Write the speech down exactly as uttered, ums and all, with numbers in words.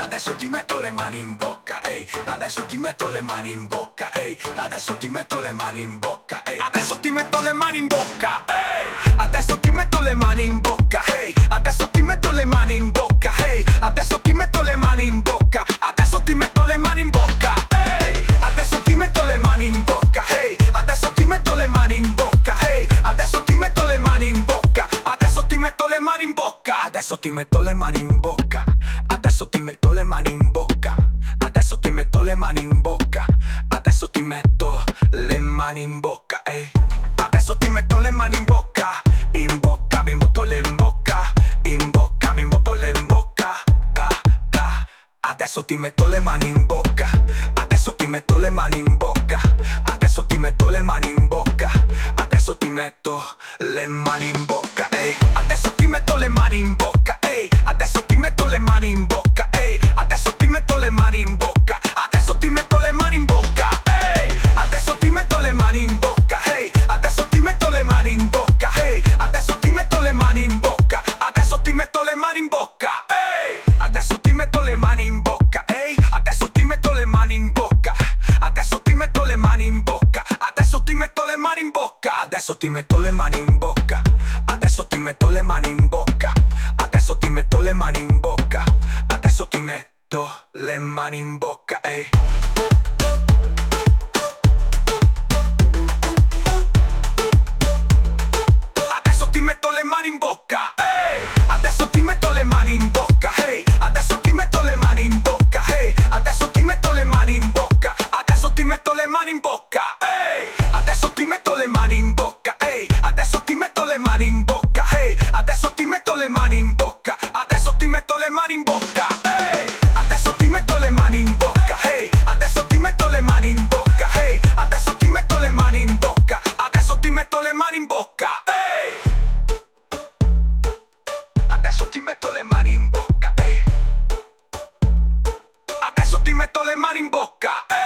adesso ti metto le mani in bocca, ehi, adesso ti metto le mani in bocca, ehi, adesso ti metto le mani in bocca, ehi, adesso ti metto le mani in bocca, ehi, adesso ti metto le mani in bocca, ehi, adesso ti metto le mani in bocca, ehi, adesso ti metto le mani in bocca, adesso ti metto le mani in bocca, ehi, adesso ti metto le mani in bocca, ehi, adesso ti metto le mani in bocca, ehi, adesso ti metto le mani in bocca, adesso ti metto le mani in bocca, adesso ti metto le mani in bocca, adesso ti metto le mani in bocca, adesso ti metto le mani in bocca, adesso ti metto le mani in bocca, ehi, adesso ti metto le mani in bocca, in bocca, mi butto le in bocca, in bocca, mi butto le in bocca, da, da. Adesso ti metto le mani in bocca, adesso ti metto le mani in bocca, adesso ti metto le mani in bocca, adesso ti metto le mani in bocca, ehi, adesso ti metto le mani in bocca, ehi, adesso ti metto le mani in bocca, ehi, adesso ti metto le mani in bocca, adesso ti metto le mani in bocca, ehi, adesso ti metto le mani in bocca, ehi, adesso ti metto le mani in bocca, ehi, adesso ti metto le mani in bocca, adesso ti metto le mani in bocca, ehi, adesso ti metto le mani in bocca, ehi, adesso ti metto le mani in bocca, adesso ti metto le mani in bocca, adesso ti metto le mani in bocca, adesso ti metto le mani in bocca, adesso ti metto le mani in bocca, adesso ti metto le mani in bocca, adesso ti metto le mani in bocca, ehi. Adesso ti metto le mani in bocca, ehi, adesso ti metto le mani in bocca, ehi, adesso ti metto le mani in bocca, ehi, adesso ti metto le mani in bocca, adesso ti metto le mani in bocca, ehi, adesso ti metto le mani in bocca, ehi, adesso ti metto le mani in bocca, ehi, adesso ti metto le mani in bocca, adesso ti metto le mani in bocca, ehi, adesso ti metto le mani in bocca, ehi, adesso ti metto le mani in bocca, ehi, adesso ti metto le mani in bocca, adesso ti metto le mani in bocca, ehi, adesso ti metto le mani in bocca, ehi, adesso ti metto le mani in bocca, ehi.